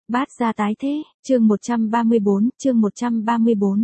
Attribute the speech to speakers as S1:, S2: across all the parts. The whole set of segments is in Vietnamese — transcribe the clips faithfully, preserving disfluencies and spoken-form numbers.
S1: Bát gia tái thế, chương một trăm ba mươi bốn, chương một trăm ba mươi bốn.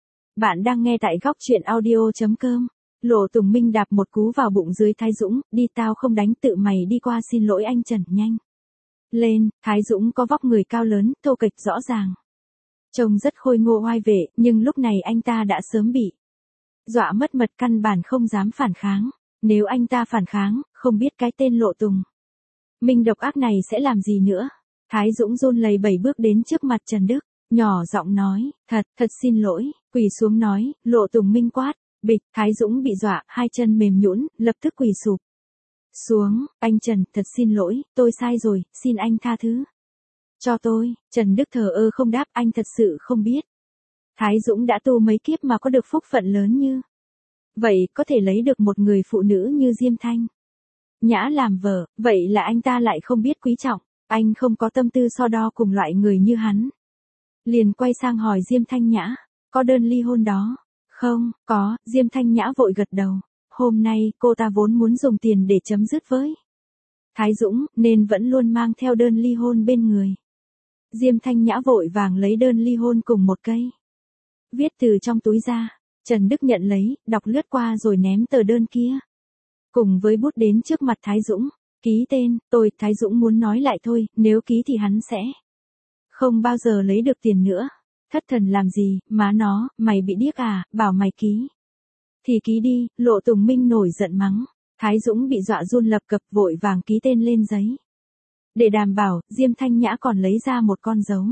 S1: Bạn đang nghe tại góc truyện audio chấm com. Lộ Tùng Minh đạp một cú vào bụng dưới Thái Dũng, đi tao không đánh tự mày đi qua xin lỗi anh Trần nhanh. Lên, Thái Dũng có vóc người cao lớn, thô kệch rõ ràng. Trông rất khôi ngô oai vệ, nhưng lúc này anh ta đã sớm bị dọa mất mật, căn bản không dám phản kháng. Nếu anh ta phản kháng, không biết cái tên Lộ Tùng Minh độc ác này sẽ làm gì nữa. Thái Dũng run lẩy bẩy bước đến trước mặt Trần Đức, nhỏ giọng nói, thật, thật xin lỗi, quỳ xuống nói. Lộ Tùng Minh quát, bịch, Thái Dũng bị dọa, hai chân mềm nhũn, lập tức quỳ sụp xuống. Anh Trần, thật xin lỗi, tôi sai rồi, xin anh tha thứ cho tôi. Trần Đức thờ ơ không đáp, anh thật sự không biết. Thái Dũng đã tu mấy kiếp mà có được phúc phận lớn như vậy, có thể lấy được một người phụ nữ như Diêm Thanh Nhã làm vợ, vậy là anh ta lại không biết quý trọng. Anh không có tâm tư so đo cùng loại người như hắn. Liền quay sang hỏi Diêm Thanh Nhã, có đơn ly hôn đó? Không, có. Diêm Thanh Nhã vội gật đầu. Hôm nay, cô ta vốn muốn dùng tiền để chấm dứt với Thái Dũng, nên vẫn luôn mang theo đơn ly hôn bên người. Diêm Thanh Nhã vội vàng lấy đơn ly hôn cùng một cây viết từ trong túi ra. Trần Đức nhận lấy, đọc lướt qua rồi ném tờ đơn kia cùng với bút đến trước mặt Thái Dũng. Ký tên, tôi. Thái Dũng muốn nói lại thôi, nếu ký thì hắn sẽ không bao giờ lấy được tiền nữa. Thất thần làm gì, má nó, mày bị điếc à, bảo mày ký thì ký đi. Lộ Tùng Minh nổi giận mắng. Thái Dũng bị dọa run lập cập vội vàng ký tên lên giấy. Để đảm bảo, Diêm Thanh Nhã còn lấy ra một con dấu.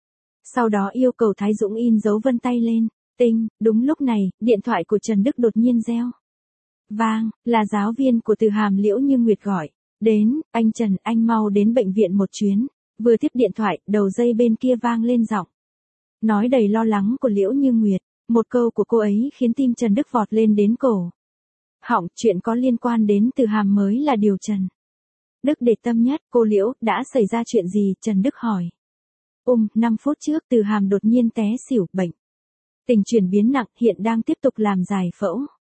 S1: Sau đó yêu cầu Thái Dũng in dấu vân tay lên. Tinh, đúng lúc này, điện thoại của Trần Đức đột nhiên reo vang, là giáo viên của Từ Hàm Liễu Như Nguyệt gọi đến. Anh Trần, anh mau đến bệnh viện một chuyến. Vừa tiếp điện thoại, đầu dây bên kia vang lên giọng nói đầy lo lắng của Liễu Như Nguyệt. Một câu của cô ấy khiến tim Trần Đức vọt lên đến cổ họng. Chuyện có liên quan đến Từ Hàm mới là điều Trần Đức để tâm nhất. Cô Liễu, đã xảy ra chuyện gì? Trần Đức hỏi. Um, năm phút trước Từ Hàm đột nhiên té xỉu, bệnh tình chuyển biến nặng, hiện đang tiếp tục làm giải phẫu.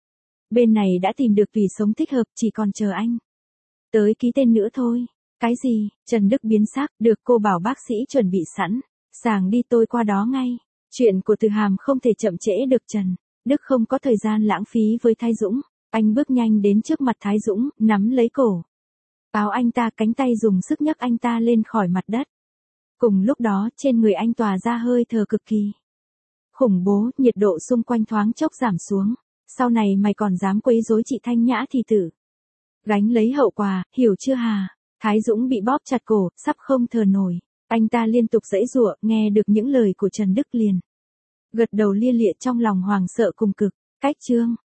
S1: Bên này đã tìm được tủy sống thích hợp, chỉ còn chờ anh tới ký tên nữa thôi. Cái gì? Trần Đức biến sắc. Được, cô bảo bác sĩ chuẩn bị sẵn sàng đi, tôi qua đó ngay. Chuyện của Từ Hàm không thể chậm trễ được. Trần Đức không có thời gian lãng phí với Thái Dũng. Anh bước nhanh đến trước mặt Thái Dũng, nắm lấy cổ áo anh ta, cánh tay dùng sức nhấc anh ta lên khỏi mặt đất. Cùng lúc đó, trên người anh tỏa ra hơi thở cực kỳ khủng bố, nhiệt độ xung quanh thoáng chốc giảm xuống. Sau này mày còn dám quấy rối chị Thanh Nhã thì tự gánh lấy hậu quả, hiểu chưa hả? Thái Dũng bị bóp chặt cổ, sắp không thở nổi. Anh ta liên tục giãy giụa, nghe được những lời của Trần Đức liền gật đầu lia lịa, trong lòng hoảng sợ cùng cực. Cách chương